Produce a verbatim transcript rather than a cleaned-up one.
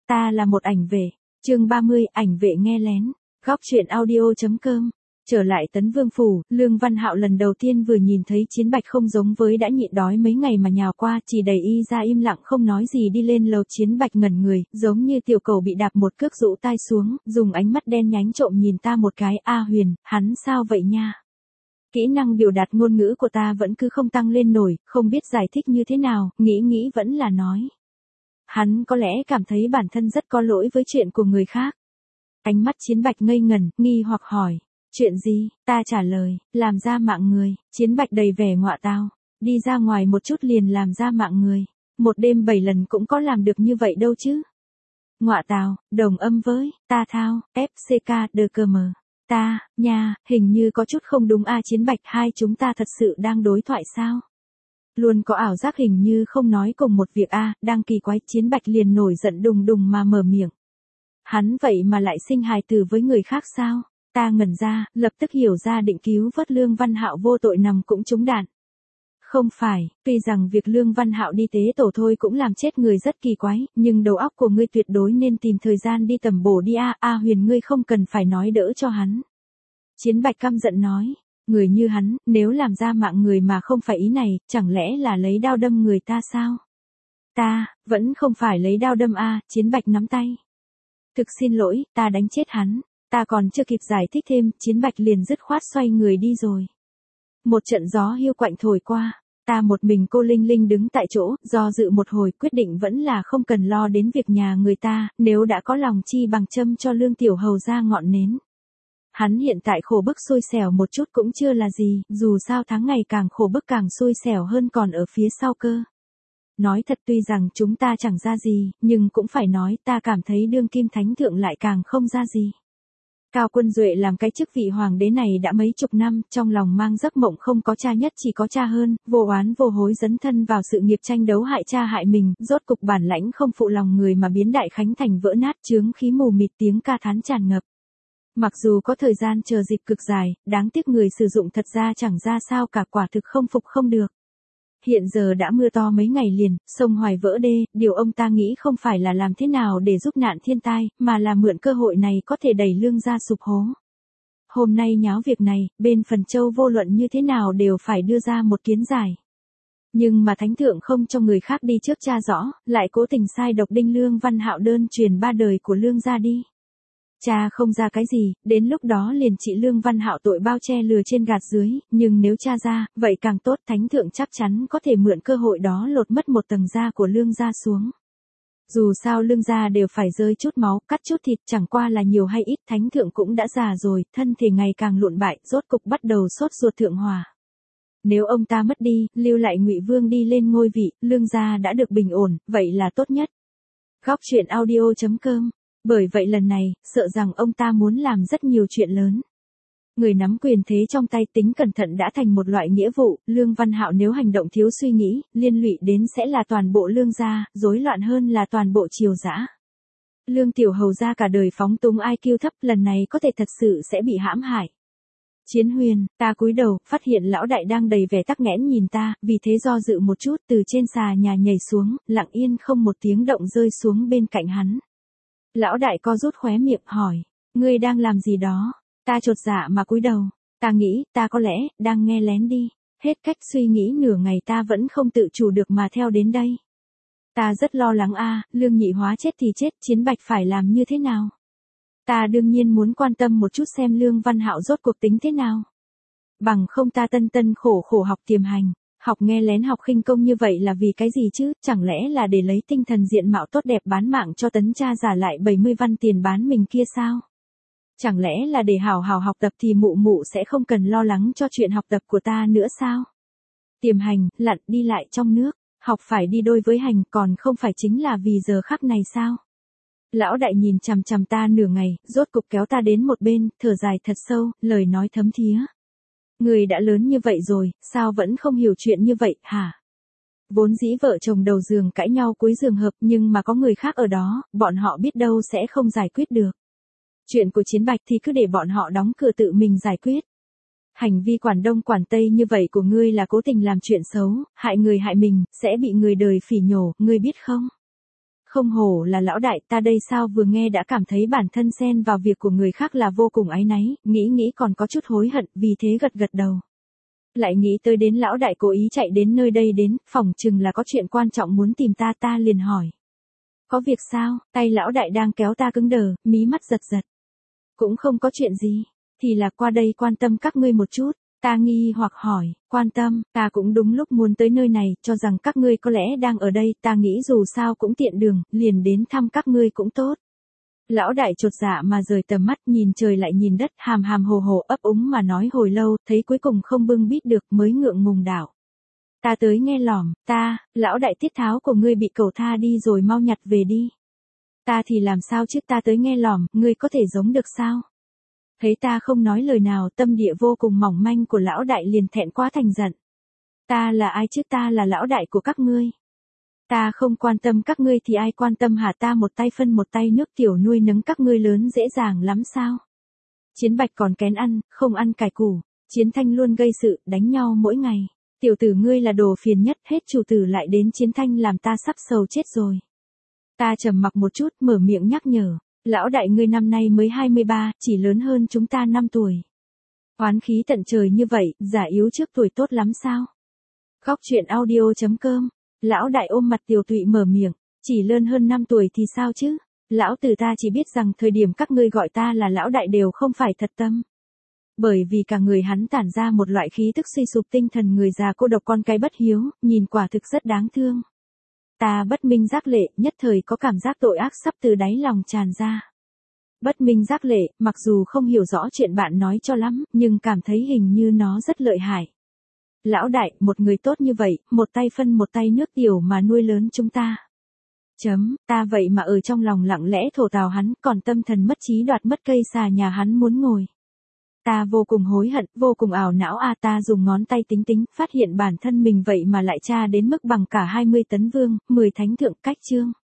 ta là một ảnh vệ. Chương ba mươi, ảnh vệ nghe lén. Góc truyện audio.com. Trở lại Tấn Vương phủ, Lương Văn Hạo lần đầu tiên vừa nhìn thấy Chiến Bạch không giống với đã nhịn đói mấy ngày mà nhào qua, chỉ đẩy y ra im lặng không nói gì đi lên lầu. Chiến Bạch ngẩn người, giống như tiểu cầu bị đạp một cước rũ tai xuống, dùng ánh mắt đen nhánh trộm nhìn ta một cái. A Huyền, hắn sao vậy nha? Kỹ năng biểu đạt ngôn ngữ của ta vẫn cứ không tăng lên nổi, không biết giải thích như thế nào, nghĩ nghĩ vẫn là nói. Hắn có lẽ cảm thấy bản thân rất có lỗi với chuyện của người khác. Ánh mắt Chiến Bạch ngây ngẩn, nghi hoặc hỏi. Chuyện gì? Ta trả lời, làm ra mạng người. Chiến Bạch đầy vẻ ngọa tao. Đi ra ngoài một chút liền làm ra mạng người. Một đêm bảy lần cũng có làm được như vậy đâu chứ. Ngọa tào, đồng âm với, ta thao, ép xê ca, đờ cơ mờ. Ta, nha, hình như có chút không đúng a. Chiến Bạch, hai chúng ta thật sự đang đối thoại sao? Luôn có ảo giác hình như không nói cùng một việc a. Đang kỳ quái. Chiến Bạch liền nổi giận đùng đùng mà mở miệng. Hắn vậy mà lại sinh hài tử với người khác sao? Ta ngẩn ra, lập tức hiểu ra định cứu vớt Lương Văn Hạo vô tội nằm cũng trúng đạn. Không phải, tuy rằng việc Lương Văn Hạo đi tế tổ thôi cũng làm chết người rất kỳ quái, nhưng đầu óc của ngươi tuyệt đối nên tìm thời gian đi tầm bổ đi a. A Huyền, ngươi không cần phải nói đỡ cho hắn. Chiến Bạch căm giận nói, người như hắn, nếu làm ra mạng người mà không phải ý này, chẳng lẽ là lấy đao đâm người ta sao? Ta, vẫn không phải lấy đao đâm a. Chiến Bạch nắm tay. Thực xin lỗi, ta đánh chết hắn. Ta còn chưa kịp giải thích thêm, Chiến Bạch liền dứt khoát xoay người đi rồi. Một trận gió hiu quạnh thổi qua, ta một mình cô linh linh đứng tại chỗ, do dự một hồi quyết định vẫn là không cần lo đến việc nhà người ta, nếu đã có lòng chi bằng châm cho Lương Tiểu Hầu ra ngọn nến. Hắn hiện tại khổ bức xui xẻo một chút cũng chưa là gì, dù sao tháng ngày càng khổ bức càng xui xẻo hơn còn ở phía sau cơ. Nói thật tuy rằng chúng ta chẳng ra gì, nhưng cũng phải nói ta cảm thấy đương kim thánh thượng lại càng không ra gì. Cao Quân Duệ làm cái chức vị hoàng đế này đã mấy chục năm, trong lòng mang giấc mộng không có cha nhất chỉ có cha hơn, vô oán vô hối dấn thân vào sự nghiệp tranh đấu hại cha hại mình, rốt cục bản lãnh không phụ lòng người mà biến Đại Khánh thành vỡ nát, chướng khí mù mịt, tiếng ca thán tràn ngập. Mặc dù có thời gian chờ dịp cực dài, đáng tiếc người sử dụng thật ra chẳng ra sao cả, quả thực không phục không được. Hiện giờ đã mưa to mấy ngày liền, sông Hoài vỡ đê, điều ông ta nghĩ không phải là làm thế nào để giúp nạn thiên tai, mà là mượn cơ hội này có thể đẩy Lương gia sụp hố. Hôm nay nháo việc này, bên Phần Châu vô luận như thế nào đều phải đưa ra một kiến giải. Nhưng mà thánh thượng không cho người khác đi trước tra rõ, lại cố tình sai độc đinh Lương Văn Hạo đơn truyền ba đời của Lương gia đi. Cha không ra cái gì, đến lúc đó liền trị Lương Văn Hạo tội bao che lừa trên gạt dưới, nhưng nếu cha ra, vậy càng tốt, thánh thượng chắc chắn có thể mượn cơ hội đó lột mất một tầng da của Lương gia xuống. Dù sao Lương gia đều phải rơi chút máu, cắt chút thịt, chẳng qua là nhiều hay ít, thánh thượng cũng đã già rồi, thân thể ngày càng lụn bại, rốt cục bắt đầu sốt ruột thượng hòa. Nếu ông ta mất đi, lưu lại Ngụy Vương đi lên ngôi vị, Lương gia đã được bình ổn, vậy là tốt nhất. Góc truyện audio.com. Bởi vậy lần này, sợ rằng ông ta muốn làm rất nhiều chuyện lớn. Người nắm quyền thế trong tay tính cẩn thận đã thành một loại nghĩa vụ, Lương Văn Hạo nếu hành động thiếu suy nghĩ, liên lụy đến sẽ là toàn bộ Lương gia, rối loạn hơn là toàn bộ triều dã. Lương Tiểu Hầu gia cả đời phóng túng i kiu thấp, lần này có thể thật sự sẽ bị hãm hại. Chiến Huyền, ta cúi đầu, phát hiện lão đại đang đầy vẻ tắc nghẽn nhìn ta, vì thế do dự một chút, từ trên xà nhà nhảy xuống, lặng yên không một tiếng động rơi xuống bên cạnh hắn. Lão đại co rút khóe miệng hỏi, ngươi đang làm gì đó? Ta chột dạ mà cúi đầu, ta nghĩ, ta có lẽ, đang nghe lén đi, hết cách suy nghĩ nửa ngày ta vẫn không tự chủ được mà theo đến đây. Ta rất lo lắng a, Lương nhị hóa chết thì chết, Chiến Bạch phải làm như thế nào? Ta đương nhiên muốn quan tâm một chút xem Lương Văn Hạo rốt cuộc tính thế nào. Bằng không ta tân tân khổ khổ học tiềm hành. Học nghe lén học khinh công như vậy là vì cái gì chứ, chẳng lẽ là để lấy tinh thần diện mạo tốt đẹp bán mạng cho Tấn cha giả lại bảy mươi văn tiền bán mình kia sao? Chẳng lẽ là để hào hào học tập thì mụ mụ sẽ không cần lo lắng cho chuyện học tập của ta nữa sao? Tiềm hành, lặn đi lại trong nước, học phải đi đôi với hành, còn không phải chính là vì giờ khắc này sao? Lão đại nhìn chằm chằm ta nửa ngày, rốt cục kéo ta đến một bên, thở dài thật sâu, lời nói thấm thía. Người đã lớn như vậy rồi, sao vẫn không hiểu chuyện như vậy, hả? Vốn dĩ vợ chồng đầu giường cãi nhau cuối giường hợp, nhưng mà có người khác ở đó, bọn họ biết đâu sẽ không giải quyết được. Chuyện của Chiến Bạch thì cứ để bọn họ đóng cửa tự mình giải quyết. Hành vi quản đông quản tây như vậy của ngươi là cố tình làm chuyện xấu, hại người hại mình, sẽ bị người đời phỉ nhổ, ngươi biết không? không hổ là lão đại, ta đây sao vừa nghe đã cảm thấy bản thân xen vào việc của người khác là vô cùng áy náy, nghĩ nghĩ còn có chút hối hận, vì thế gật gật đầu. Lại nghĩ tới đến lão đại cố ý chạy đến nơi đây đến, phỏng chừng là có chuyện quan trọng muốn tìm ta, ta liền hỏi. Có việc sao? Tay lão đại đang kéo ta cứng đờ, mí mắt giật giật. Cũng không có chuyện gì, thì là qua đây quan tâm các ngươi một chút. Ta nghi hoặc hỏi, quan tâm, ta cũng đúng lúc muốn tới nơi này, cho rằng các ngươi có lẽ đang ở đây, ta nghĩ dù sao cũng tiện đường, liền đến thăm các ngươi cũng tốt. Lão đại chột dạ mà rời tầm mắt, nhìn trời lại nhìn đất, hàm hàm hồ hồ ấp úng mà nói hồi lâu, thấy cuối cùng không bưng bít được mới ngượng ngùng đảo. Ta tới nghe lỏm, ta, lão đại tiết tháo của ngươi bị cẩu tha đi rồi, mau nhặt về đi. Ta thì làm sao chứ, ta tới nghe lỏm, ngươi có thể giống được sao? Thấy ta không nói lời nào, tâm địa vô cùng mỏng manh của lão đại liền thẹn quá thành giận. Ta là ai chứ, ta là lão đại của các ngươi. Ta không quan tâm các ngươi thì ai quan tâm hả, ta một tay phân một tay nước tiểu nuôi nấng các ngươi lớn dễ dàng lắm sao? Chiến Bạch còn kén ăn, không ăn cải củ, Chiến Thanh luôn gây sự, đánh nhau mỗi ngày. Tiểu tử ngươi là đồ phiền nhất, hết chủ tử lại đến Chiến Thanh làm ta sắp sầu chết rồi. Ta trầm mặc một chút, mở miệng nhắc nhở. Lão đại ngươi năm nay mới hai mươi ba, chỉ lớn hơn chúng ta năm tuổi. Oán khí tận trời như vậy, giả yếu trước tuổi tốt lắm sao? Góc truyện audio chấm com. Lão đại ôm mặt tiều tụy mở miệng, chỉ lớn hơn năm tuổi thì sao chứ? Lão tử ta chỉ biết rằng thời điểm các ngươi gọi ta là lão đại đều không phải thật tâm. Bởi vì cả người hắn tản ra một loại khí tức suy sụp tinh thần người già cô độc con cái bất hiếu, nhìn quả thực rất đáng thương. Ta bất minh giác lệ, nhất thời có cảm giác tội ác sắp từ đáy lòng tràn ra. Bất minh giác lệ, mặc dù không hiểu rõ chuyện bạn nói cho lắm, nhưng cảm thấy hình như nó rất lợi hại. Lão đại, một người tốt như vậy, một tay phân một tay nước tiểu mà nuôi lớn chúng ta. Chấm, ta vậy mà ở trong lòng lặng lẽ thổ tào hắn, còn tâm thần mất trí đoạt mất cây xà nhà hắn muốn ngồi. Ta vô cùng hối hận, vô cùng ảo não a à, ta dùng ngón tay tính tính, phát hiện bản thân mình vậy mà lại tra đến mức bằng cả hai mươi tấn vương, mười thánh thượng cách chương.